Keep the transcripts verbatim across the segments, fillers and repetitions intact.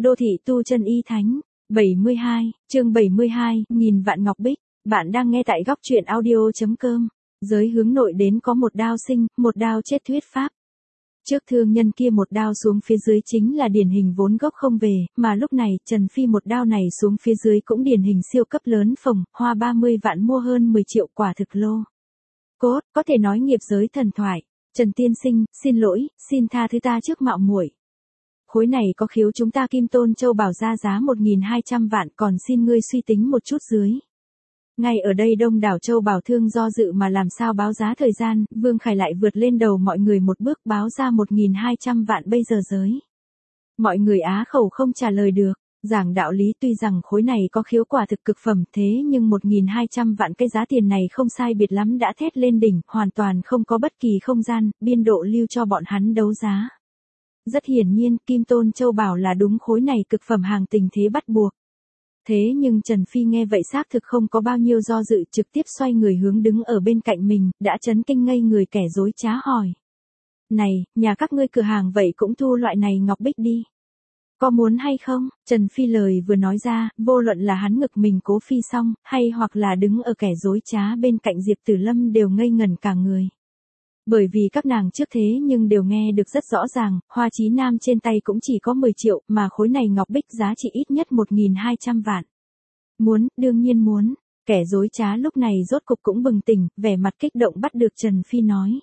Đô thị tu chân y thánh, bảy mươi hai, chương bảy mươi hai, nghìn vạn ngọc bích, bạn đang nghe tại góc truyện audio.com, giới hướng nội đến có một đao sinh, một đao chết thuyết pháp. Trước thương nhân kia một đao xuống phía dưới chính là điển hình vốn gốc không về, mà lúc này Trần Phi một đao này xuống phía dưới cũng điển hình siêu cấp lớn phồng, hoa ba mươi vạn mua hơn mười triệu quả thực lô. Cốt, có thể nói nghiệp giới thần thoại. Trần tiên sinh, xin lỗi, xin tha thứ ta trước mạo muội. Khối này có khiếu chúng ta Kim Tôn Châu bảo ra giá một nghìn hai trăm vạn, còn xin ngươi suy tính một chút dưới. Ngay ở đây đông đảo Châu bảo thương do dự mà làm sao báo giá thời gian, Vương Khải lại vượt lên đầu mọi người một bước báo ra một nghìn hai trăm vạn bây giờ giới. Mọi người á khẩu không trả lời được. Giảng đạo lý, tuy rằng khối này có khiếu quả thực cực phẩm thế nhưng một nghìn hai trăm vạn cái giá tiền này không sai biệt lắm đã thét lên đỉnh, hoàn toàn không có bất kỳ không gian, biên độ lưu cho bọn hắn đấu giá. Rất hiển nhiên, Kim Tôn Châu bảo là đúng khối này cực phẩm hàng tình thế bắt buộc. Thế nhưng Trần Phi nghe vậy xác thực không có bao nhiêu do dự, trực tiếp xoay người hướng đứng ở bên cạnh mình, đã chấn kinh ngây người kẻ dối trá hỏi. Này, nhà các ngươi cửa hàng vậy cũng thu loại này ngọc bích đi. Có muốn hay không? Trần Phi lời vừa nói ra, vô luận là hắn ngực mình cố phi xong, hay hoặc là đứng ở kẻ dối trá bên cạnh Diệp Tử Lâm đều ngây ngẩn cả người. Bởi vì các nàng trước thế nhưng đều nghe được rất rõ ràng, Hoa Chí Nam trên tay cũng chỉ có mười triệu, mà khối này ngọc bích giá trị ít nhất một nghìn hai trăm vạn. Muốn, đương nhiên muốn. Kẻ dối trá lúc này rốt cục cũng bừng tỉnh, vẻ mặt kích động bắt được Trần Phi nói.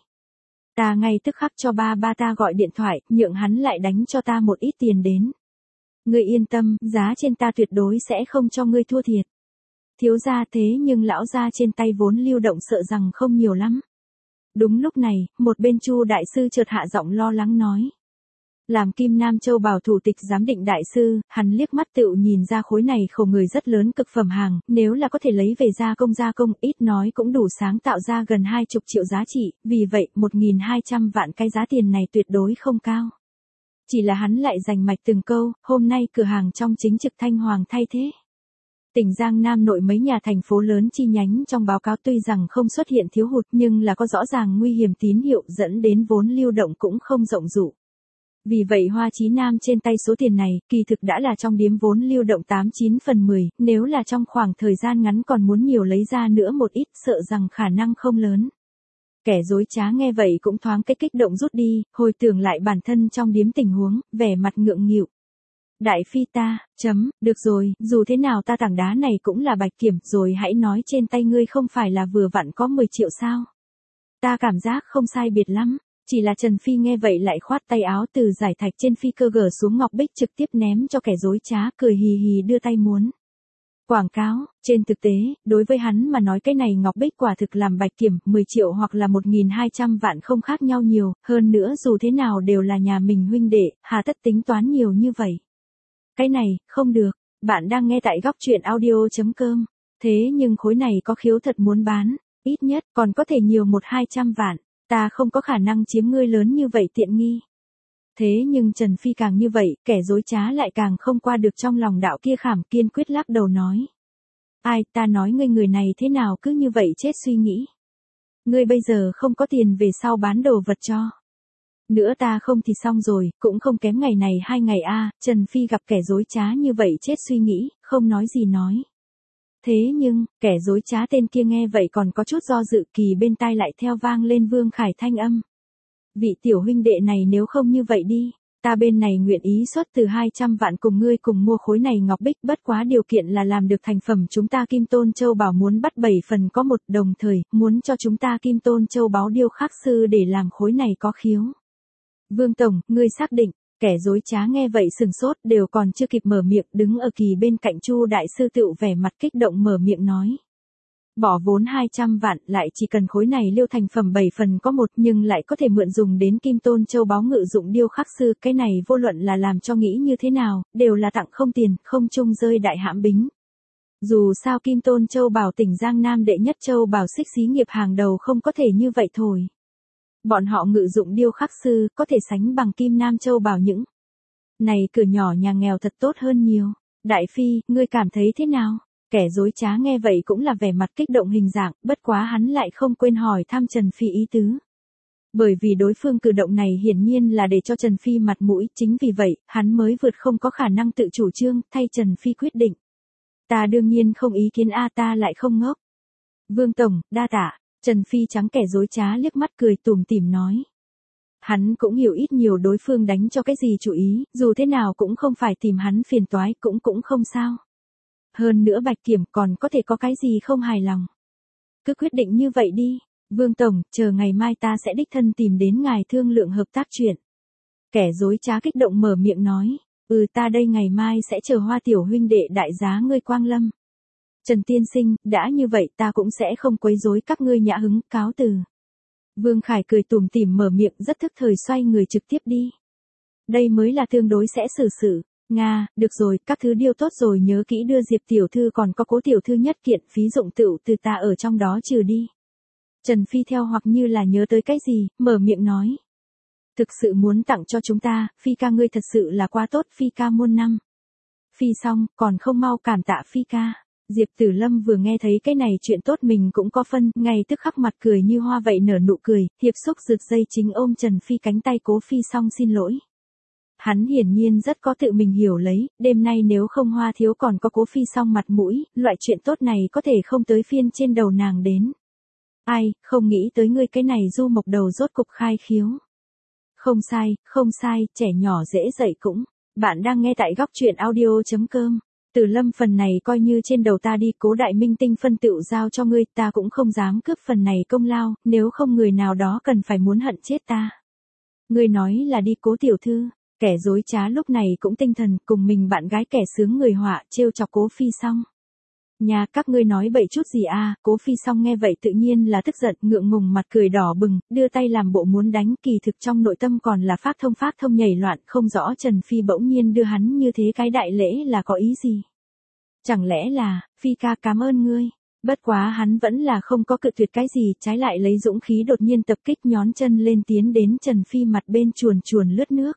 Ta ngay tức khắc cho ba ba ta gọi điện thoại, nhượng hắn lại đánh cho ta một ít tiền đến. Ngươi yên tâm, giá trên ta tuyệt đối sẽ không cho ngươi thua thiệt. Thiếu gia thế nhưng lão gia trên tay vốn lưu động sợ rằng không nhiều lắm. Đúng lúc này, một bên Chu đại sư chợt hạ giọng lo lắng nói. Làm Kim Nam Châu bảo thủ tịch giám định đại sư, hắn liếc mắt tựu nhìn ra khối này khẩu người rất lớn cực phẩm hàng, nếu là có thể lấy về gia công gia công ít nói cũng đủ sáng tạo ra gần hai chục triệu giá trị, vì vậy một nghìn hai trăm vạn cái giá tiền này tuyệt đối không cao. Chỉ là hắn lại dành mạch từng câu, hôm nay cửa hàng trong chính trực Thanh Hoàng thay thế. Tỉnh Giang Nam nội mấy nhà thành phố lớn chi nhánh trong báo cáo tuy rằng không xuất hiện thiếu hụt nhưng là có rõ ràng nguy hiểm tín hiệu dẫn đến vốn lưu động cũng không rộng rụ. Vì vậy Hoa Chí Nam trên tay số tiền này kỳ thực đã là trong điếm vốn lưu động tám chín phần mười, nếu là trong khoảng thời gian ngắn còn muốn nhiều lấy ra nữa một ít sợ rằng khả năng không lớn. Kẻ dối trá nghe vậy cũng thoáng cái kích động rút đi, hồi tưởng lại bản thân trong điếm tình huống, vẻ mặt ngượng nghịu. Đại phi ta, chấm, được rồi, dù thế nào ta tảng đá này cũng là bạch kiểm, rồi hãy nói trên tay ngươi không phải là vừa vặn có mười triệu sao. Ta cảm giác không sai biệt lắm, chỉ là Trần Phi nghe vậy lại khoát tay áo từ giải thạch trên phi cơ gở xuống ngọc bích trực tiếp ném cho kẻ dối trá, cười hì hì đưa tay muốn. Quảng cáo, trên thực tế, đối với hắn mà nói cái này ngọc bích quả thực làm bạch kiểm, mười triệu hoặc là một nghìn hai trăm vạn không khác nhau nhiều, hơn nữa dù thế nào đều là nhà mình huynh đệ, hà tất tính toán nhiều như vậy. Cái này, không được, bạn đang nghe tại góc truyện audio.com, thế nhưng khối này có khiếu thật muốn bán, ít nhất còn có thể nhiều một hai trăm vạn, ta không có khả năng chiếm ngươi lớn như vậy tiện nghi. Thế nhưng Trần Phi càng như vậy, kẻ dối trá lại càng không qua được trong lòng đạo kia khảm, kiên quyết lắc đầu nói. Ai, ta nói ngươi người này thế nào cứ như vậy chết suy nghĩ. Ngươi bây giờ không có tiền về sau bán đồ vật cho. Nữa ta không thì xong rồi, cũng không kém ngày này hai ngày a. Trần Phi gặp kẻ dối trá như vậy chết suy nghĩ, không nói gì nói. Thế nhưng, kẻ dối trá tên kia nghe vậy còn có chút do dự, kỳ bên tai lại theo vang lên Vương Khải thanh âm. Vị tiểu huynh đệ này nếu không như vậy đi, ta bên này nguyện ý xuất từ hai trăm vạn cùng ngươi cùng mua khối này ngọc bích, bất quá điều kiện là làm được thành phẩm chúng ta Kim Tôn Châu bảo muốn bắt bảy phần có một, đồng thời, muốn cho chúng ta Kim Tôn Châu báo điêu khắc sư để làm khối này có khiếu. Vương Tổng, ngươi xác định, kẻ dối trá nghe vậy sừng sốt đều còn chưa kịp mở miệng, đứng ở kỳ bên cạnh Chu đại sư tựu vẻ mặt kích động mở miệng nói. Bỏ vốn hai trăm vạn lại chỉ cần khối này liêu thành phẩm bảy phần có một nhưng lại có thể mượn dùng đến Kim Tôn Châu báo ngự dụng điêu khắc sư, cái này vô luận là làm cho nghĩ như thế nào, đều là tặng không tiền, không chung rơi đại hãm bính. Dù sao Kim Tôn Châu bảo tỉnh Giang Nam đệ nhất châu bảo xích xí nghiệp hàng đầu không có thể như vậy thôi. Bọn họ ngự dụng điêu khắc sư có thể sánh bằng Kim Nam Châu bảo những. Này cửa nhỏ nhà nghèo thật tốt hơn nhiều. Đại phi, ngươi cảm thấy thế nào? Kẻ dối trá nghe vậy cũng là vẻ mặt kích động hình dạng, bất quá hắn lại không quên hỏi thăm Trần Phi ý tứ. Bởi vì đối phương cử động này hiển nhiên là để cho Trần Phi mặt mũi, chính vì vậy, hắn mới vượt không có khả năng tự chủ trương, thay Trần Phi quyết định. Ta đương nhiên không ý kiến a, ta lại không ngốc. Vương Tổng, đa tạ. Trần Phi trắng kẻ dối trá liếc mắt cười tủm tỉm nói. Hắn cũng hiểu ít nhiều đối phương đánh cho cái gì chủ ý, dù thế nào cũng không phải tìm hắn phiền toái, cũng cũng không sao. Hơn nữa Bạch Kiểm còn có thể có cái gì không hài lòng. Cứ quyết định như vậy đi. Vương Tổng, chờ ngày mai ta sẽ đích thân tìm đến ngài thương lượng hợp tác chuyện. Kẻ dối trá kích động mở miệng nói. Ừ, ta đây ngày mai sẽ chờ Hoa tiểu huynh đệ đại giá ngươi quang lâm. Trần tiên sinh, đã như vậy ta cũng sẽ không quấy rối các ngươi nhã hứng, cáo từ. Vương Khải cười tủm tỉm mở miệng rất thức thời xoay người trực tiếp đi. Đây mới là tương đối sẽ xử sự. Nga, được rồi, các thứ điều tốt rồi, nhớ kỹ đưa Diệp tiểu thư còn có Cố tiểu thư nhất kiện phí dụng tựu từ ta ở trong đó trừ đi. Trần Phi theo hoặc như là nhớ tới cái gì, mở miệng nói. Thực sự muốn tặng cho chúng ta, Phi ca ngươi thật sự là quá tốt, Phi ca muôn năm. Phi xong, còn không mau cảm tạ Phi ca. Diệp Tử Lâm vừa nghe thấy cái này chuyện tốt mình cũng có phân, ngay tức khắc mặt cười như hoa vậy nở nụ cười, hiệp xúc rực dây chính ôm Trần Phi cánh tay Cố Phi xong xin lỗi. Hắn hiển nhiên rất có tự mình hiểu lấy, đêm nay nếu không Hoa thiếu còn có Cố Phi xong mặt mũi, loại chuyện tốt này có thể không tới phiên trên đầu nàng đến. Ai, không nghĩ tới ngươi cái này du mộc đầu rốt cục khai khiếu. Không sai, không sai, trẻ nhỏ dễ dậy cũng. Bạn đang nghe tại góc truyện audio.com. Tử Lâm phần này coi như trên đầu ta đi, Cố đại minh tinh phân tựu giao cho ngươi, ta cũng không dám cướp phần này công lao, nếu không người nào đó cần phải muốn hận chết ta. Ngươi nói là đi Cố tiểu thư, kẻ dối trá lúc này cũng tinh thần, cùng mình bạn gái kẻ sướng người họa, trêu chọc Cố Phi xong. Nhà các ngươi nói bậy chút gì à, Cố Phi xong nghe vậy tự nhiên là tức giận, ngượng ngùng mặt cười đỏ bừng, đưa tay làm bộ muốn đánh, kỳ thực trong nội tâm còn là phát thông phát thông nhảy loạn, không rõ Trần Phi bỗng nhiên đưa hắn như thế cái đại lễ là có ý gì. Chẳng lẽ là, Phi ca cảm ơn ngươi, bất quá hắn vẫn là không có cự tuyệt cái gì, trái lại lấy dũng khí đột nhiên tập kích nhón chân lên tiến đến Trần Phi mặt bên chuồn chuồn lướt nước.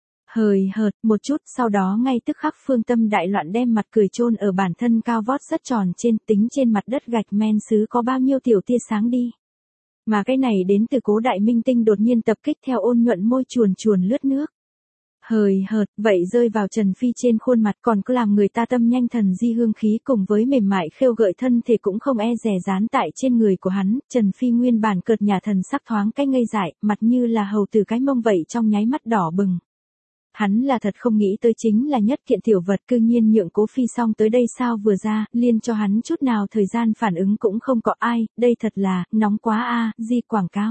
Hời hợt, một chút, sau đó ngay tức khắc phương tâm đại loạn đem mặt cười chôn ở bản thân cao vót rất tròn trên, tính trên mặt đất gạch men sứ có bao nhiêu tiểu tia sáng đi. Mà cái này đến từ Cố đại minh tinh đột nhiên tập kích theo ôn nhuận môi chuồn chuồn lướt nước. Hời hợt, vậy rơi vào Trần Phi trên khuôn mặt còn có làm người ta tâm nhanh thần di hương khí cùng với mềm mại khêu gợi thân thể cũng không e dè dán tại trên người của hắn, Trần Phi nguyên bản cợt nhà thần sắc thoáng cái ngây dại, mặt như là hầu từ cái mông vậy trong nháy mắt đỏ bừng. Hắn là thật không nghĩ tới chính là nhất kiện tiểu vật cư nhiên nhượng Cố Phi xong tới đây sao vừa ra, liên cho hắn chút nào thời gian phản ứng cũng không có ai, đây thật là, nóng quá a, di quảng cáo.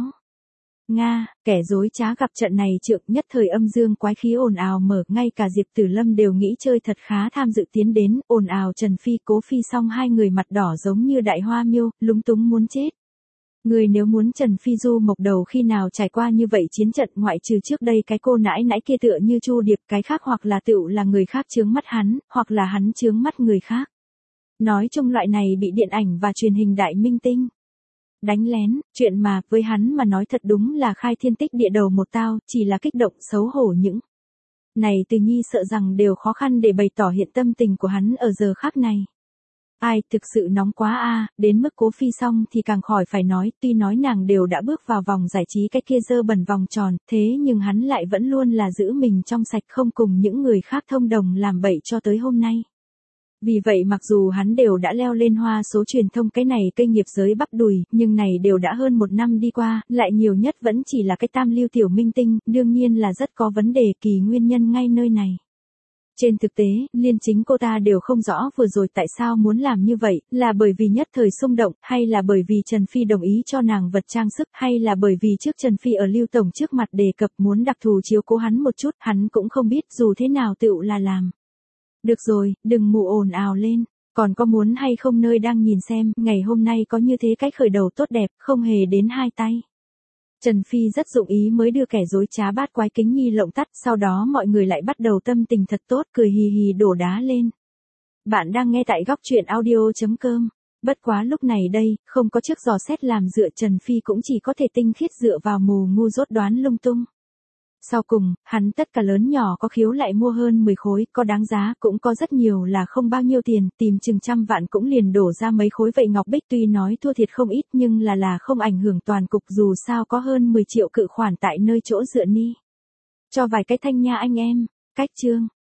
Nga, kẻ dối trá gặp trận này trượng nhất thời âm dương quái khí ồn ào mở, ngay cả Diệp Tử Lâm đều nghĩ chơi thật khá tham dự tiến đến, ồn ào Trần Phi Cố Phi xong hai người mặt đỏ giống như đại hoa miêu, lúng túng muốn chết. Người nếu muốn Trần Phi du mộc đầu khi nào trải qua như vậy chiến trận ngoại trừ trước đây cái cô nãi nãi kia tựa như Chu Điệp, cái khác hoặc là tựu là người khác chướng mắt hắn, hoặc là hắn chướng mắt người khác. Nói chung loại này bị điện ảnh và truyền hình đại minh tinh đánh lén, chuyện mà với hắn mà nói thật đúng là khai thiên tích địa đầu một tao, chỉ là kích động xấu hổ những này từ nhi sợ rằng đều khó khăn để bày tỏ hiện tâm tình của hắn ở giờ khắc này. Ai, thực sự nóng quá a, đến mức Cố Phi xong thì càng khỏi phải nói, tuy nói nàng đều đã bước vào vòng giải trí cái kia dơ bẩn vòng tròn, thế nhưng hắn lại vẫn luôn là giữ mình trong sạch không cùng những người khác thông đồng làm bậy cho tới hôm nay. Vì vậy mặc dù hắn đều đã leo lên hoa số truyền thông cái này kênh nghiệp giới bắp đùi, nhưng này đều đã hơn một năm đi qua, lại nhiều nhất vẫn chỉ là cái tam lưu tiểu minh tinh, đương nhiên là rất có vấn đề kỳ nguyên nhân ngay nơi này. Trên thực tế, liên chính cô ta đều không rõ vừa rồi tại sao muốn làm như vậy, là bởi vì nhất thời xung động, hay là bởi vì Trần Phi đồng ý cho nàng vật trang sức, hay là bởi vì trước Trần Phi ở Lưu Tổng trước mặt đề cập muốn đặc thù chiếu cố hắn một chút, hắn cũng không biết dù thế nào tựu là làm. Được rồi, đừng mù ồn ào lên, còn có muốn hay không nơi đang nhìn xem, ngày hôm nay có như thế cách khởi đầu tốt đẹp, không hề đến hai tay. Trần Phi rất dụng ý mới đưa kẻ dối trá bát quái kính nhi lộng tắt, sau đó mọi người lại bắt đầu tâm tình thật tốt, cười hì hì đổ đá lên. Bạn đang nghe tại góc truyện audio.com. Bất quá lúc này đây, không có chiếc dò xét làm dựa, Trần Phi cũng chỉ có thể tinh khiết dựa vào mù ngu dốt đoán lung tung. Sau cùng, hắn tất cả lớn nhỏ có khiếu lại mua hơn mười khối, có đáng giá cũng có rất nhiều là không bao nhiêu tiền, tìm chừng trăm vạn cũng liền đổ ra mấy khối vậy Ngọc Bích tuy nói thua thiệt không ít nhưng là là không ảnh hưởng toàn cục dù sao có hơn mười triệu cự khoản tại nơi chỗ dựa ni. Cho vài cái thanh nha anh em, cách chương.